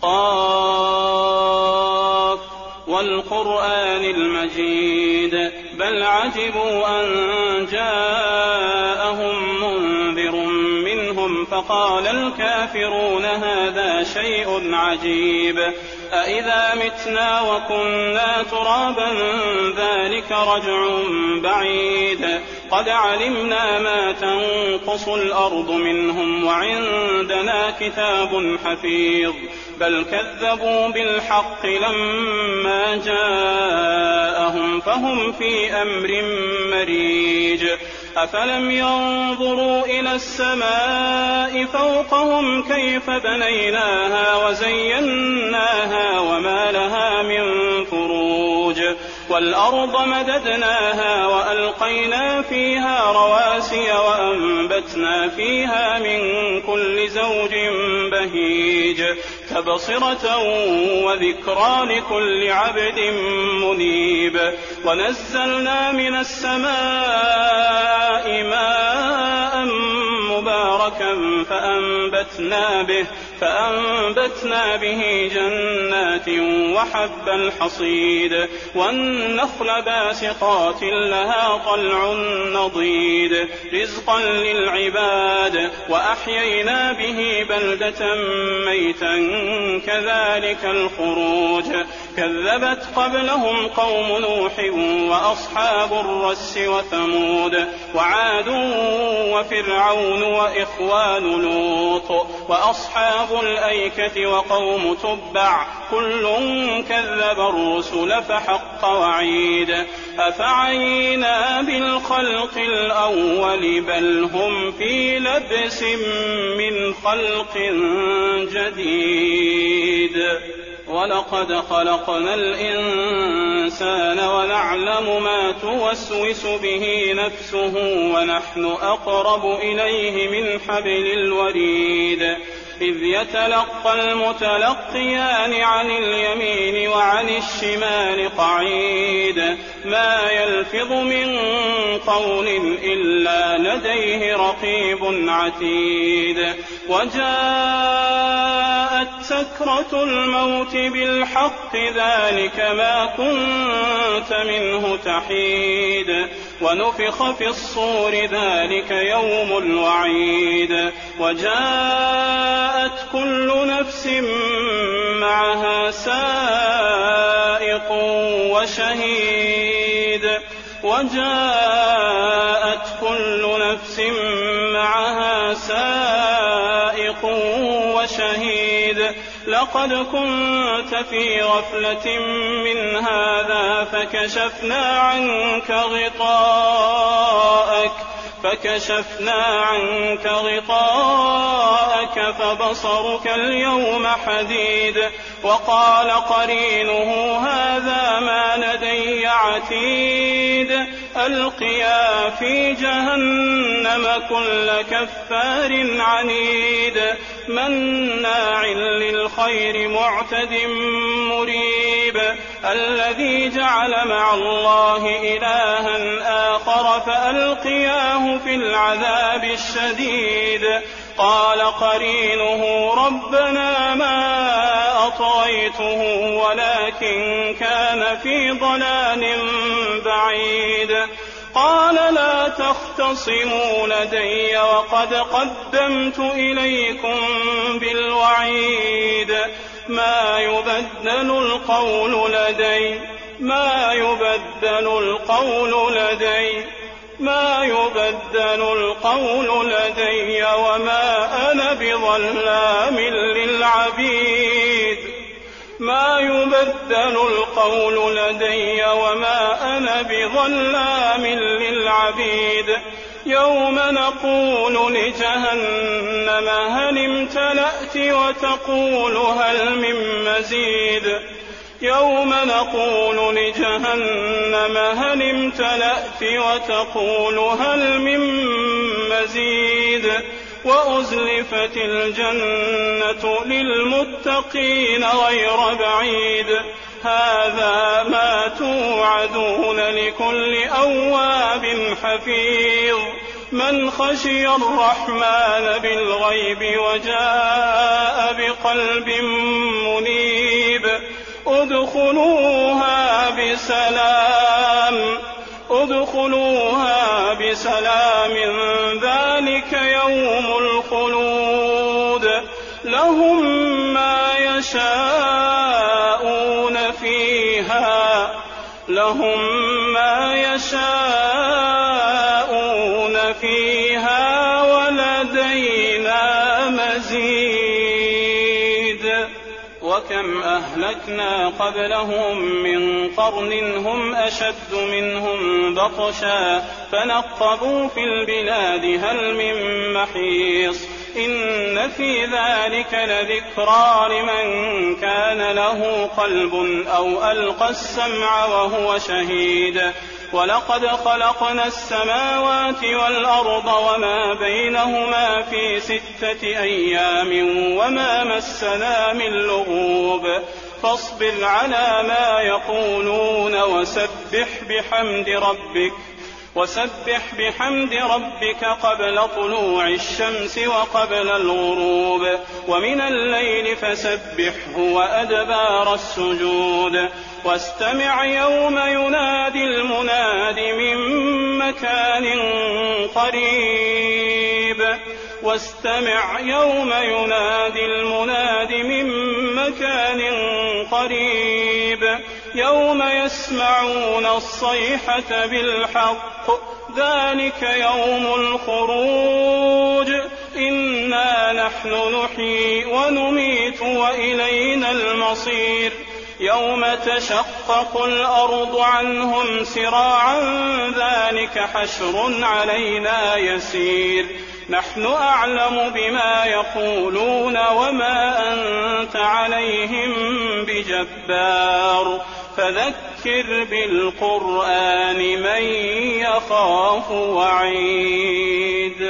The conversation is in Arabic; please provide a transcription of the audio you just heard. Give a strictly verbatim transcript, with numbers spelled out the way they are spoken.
قاف والقرآن المجيد بل عجبوا أن جاءهم منذر منهم فقال الكافرون هذا شيء عجيب أإذا متنا وكنا ترابا ذلك رجع بعيد قد علمنا ما تنقص الأرض منهم وعندنا كتاب حفيظ بل كذبوا بالحق لما جاءهم فهم في أمر مريج أفلم ينظروا إلى السماء فوقهم كيف بنيناها وزيناها وما لها من فروج والأرض مددناها وألقينا فيها رواسي وأنبتنا فيها من كل زوج بهيج تبصرة وذكرى لكل عبد منيب ونزلنا من السماء ماء مباركا فأنبتنا به فأنبتنا به جنات وحب الحصيد والنخل باسقات لها طلع نضيد رزقا للعباد وأحيينا به بلدة ميتا كذلك الخروج كذبت قبلهم قوم نوح وأصحاب الرس وثمود وعاد وفرعون وإخوان لوط وأصحاب الأيكة وقوم تبع كل كذب الرسل فحق وعيد أفعينا بالخلق الأول بل هم في لبس من خلق جديد ولقد خلقنا الإنسان ونعلم ما توسوس به نفسه ونحن أقرب إليه من حبل الوريد إذ يتلقى المتلقيان عن اليمين وعن الشمال قعيد ما يلفظ من قول إلا لديه رقيب عتيد وجاءت سكرة الموت بالحق ذلك ما كنت منه تحيد ونفخ في الصور ذلك يوم الوعيد وجاءت كل نفس معها سائق وشهيد وجاءت كل نفس معها سائق وشهيد لقد كنت في غفلة من هذا فكشفنا عنك غطاءك فكشفنا عنك غطاءك فبصرك اليوم حديد وقال قرينه هذا ما لدي عتيد ألقيا في جهنم كل كفار عنيد مناع للخير معتد مريب الذي جعل مع الله إلها آخر فألقياه في العذاب الشديد قال قرينه ربنا ما أطغيته ولكن كان في ضلال بعيد قال لا تختصموا لدي وقد قدمت إليكم بالوعيد ما يبدل القول لدي ما يبدل القول لدي ما يبدل القول لدي وما أنا بظلام للعبيد ما يبدل القول لدي وما أنا بظلام للعبيد يوم نقول لجهنم هل امتلأت وتقول هل من مزيد يوم نقول لجهنم هل امتلأت وتقول هل من مزيد وأزلفت الجنة للمتقين غير بعيد هذا ما توعدون لكل أواب حفيظ من خشي الرحمن بالغيب وجاء بقلب ادخلوها بسلام ادخلوها بسلام ذلك يوم الخلود لهم ما يشاءون فيها لهم ما يشاءون فيها ولدينا مزيد. وكم أهلكنا قبلهم من قرن هم أشد منهم بطشا فنقبوا في البلاد هل من محيص إن في ذلك لذكرى لمن كان له قلب أو ألقى السمع وهو شهيد. ولقد خلقنا السماوات والأرض وما بينهما في ستة أيام وما مسنا من لغوب فاصبر على ما يقولون وسبح بحمد ربك وسبح بحمد ربك قبل طلوع الشمس وقبل الغروب ومن الليل فسبحه وأدبار السجود. واستمع يوم ينادي المناد من مكان قريب واستمع يوم ينادي المناد من مكان قريب يوم يسمعون الصيحة بالحق ذلك يوم الخروج إنا نحن نحيي ونميت وإلينا المصير. يوم تشقق الأرض عنهم سراعا ذلك حشر علينا يسير. نحن أعلم بما يقولون وما أنت عليهم بجبار فذكر بالقرآن من يخاف وعيد.